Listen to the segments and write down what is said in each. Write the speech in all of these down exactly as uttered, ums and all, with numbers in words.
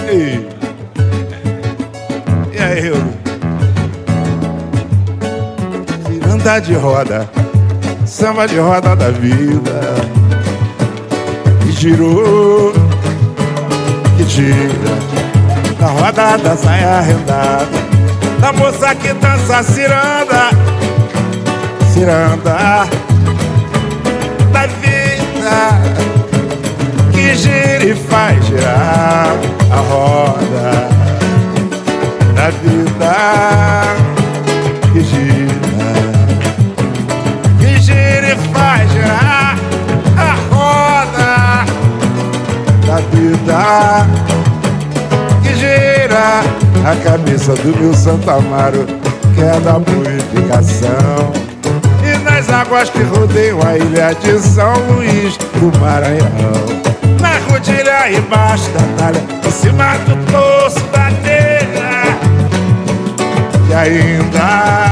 Ei. E aí, eu? Ciranda de roda, samba de roda da vida, que girou, que gira, da roda da saia rendada, da moça que dança ciranda, ciranda da vida, que gira e faz girar a roda da vida, que gira, que gira e faz girar a roda da vida, que gira a cabeça do meu Santo Amaro, que é da purificação, e nas águas que rodeiam a ilha de São Luís do Maranhão, na rodilha embaixo da talha, em cima do torso da telha, e ainda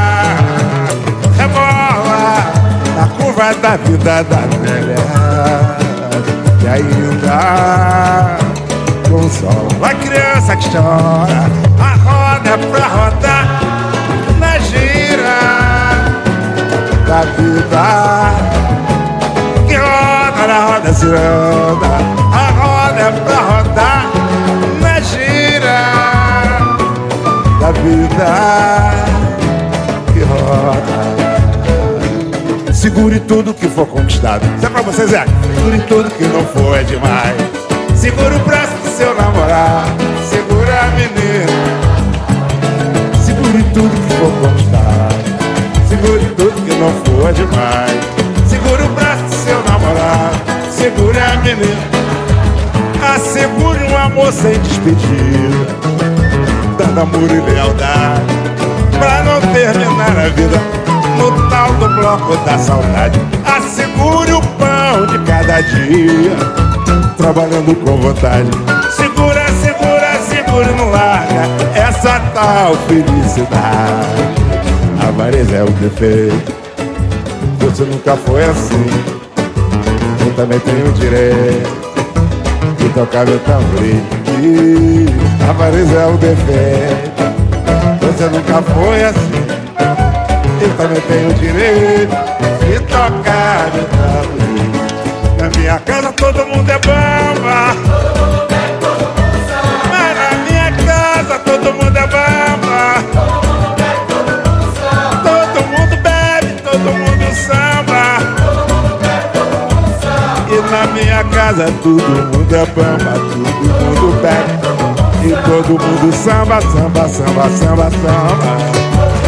rebola na curva da vida da velha, e ainda consola a criança que chora, a roda é pra rodar na gira da vida, que roda na roda ciranda, a roda é pra rodar na gira da vida, que roda. Segure tudo que for conquistado. Isso é pra vocês, Zé. Segure tudo que não for é demais. Segura o braço do seu namorado, segura a menina. Segure tudo que for conquistado, segure tudo que não for é demais. Segura o braço do seu namorado, segure a menina. Assegure um amor sem despedida, dando amor e lealdade, pra não terminar a vida no tal do bloco da saudade. Assegure o pão de cada dia, trabalhando com vontade. Segura, segura, segura e não larga essa tal felicidade. A avareza é o defeito, você nunca foi assim. Eu também tenho o direito de tocar meu tamborim. A avareza é o defeito, você nunca foi assim. Eu também tenho o direito de tocar meu tamborim. Na minha casa todo mundo é bamba, mas na minha casa todo mundo é bamba. Todo mundo bebe, todo mundo samba. E na minha casa todo mundo é bamba, todo mundo bebe, e todo mundo samba, samba, samba, samba, samba.